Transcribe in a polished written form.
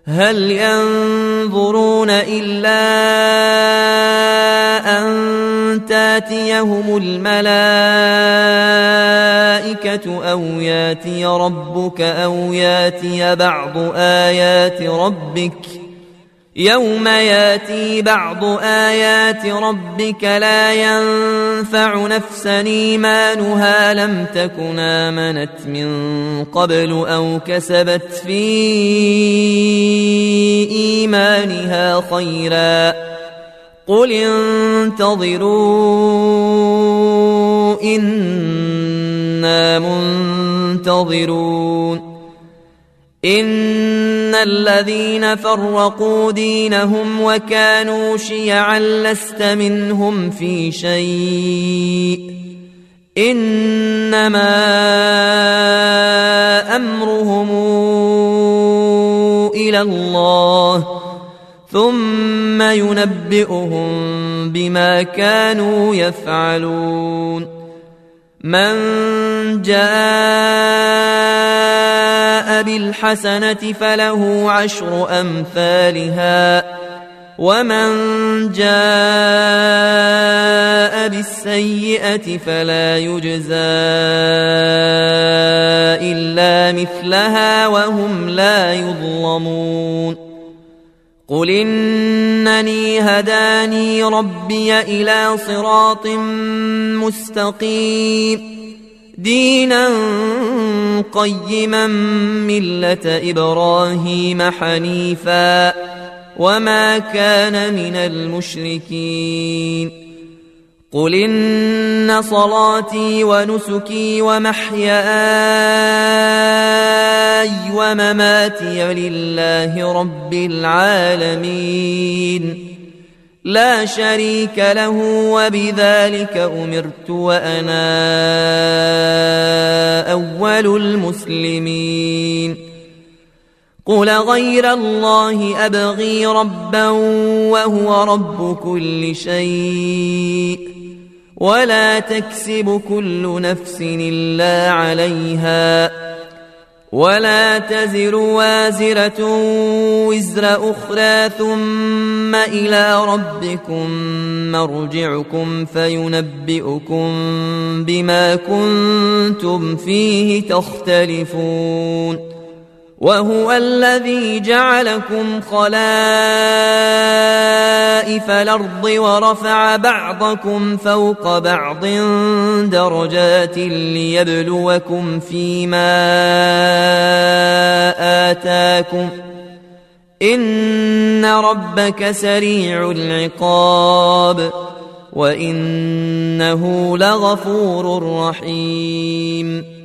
هل ينظرون إلا أن تاتيهم الملائكة أو ياتي ربك أو ياتي بعض آيات ربك يوم ياتي بعض آيات ربك لا ينفع نفسا إيمانها لم تكن آمنت من قبل أو كسبت في إيمانها خيرا قل انتظروا إنا منتظرون إن الذين فرقوا دينهم وكانوا شيعا لست منهم في شيء إنما أمرهم إلى الله ثم ينبئهم بما كانوا يفعلون من جاء بالحسنة فله عشر أمثالها ومن جاء بالسيئة فلا يجزى إلا مثلها وهم لا يظلمون قل إنني هداني ربي إلى صراط مستقيم دينا قيما ملة إبراهيم حنيفا وما كان من المشركين قل إن صلاتي ونسكي ومحياي ومماتي لله رب العالمين لا شريك له وبذلك أمرت وأنا أول المسلمين قل غير الله أبغي ربا وهو رب كل شيء ولا تكسب كل نفس إلا عليها ولا تزر وازرة وزر أخرى ثم إلى ربكم مرجعكم فينبئكم بما كنتم فيه تختلفون وهو الذي جعلكم خلائف الأرض ورفع بعضكم فوق بعض درجات ليبلوكم فيما آتاكم إن ربك سريع العقاب وإنه لغفور رحيم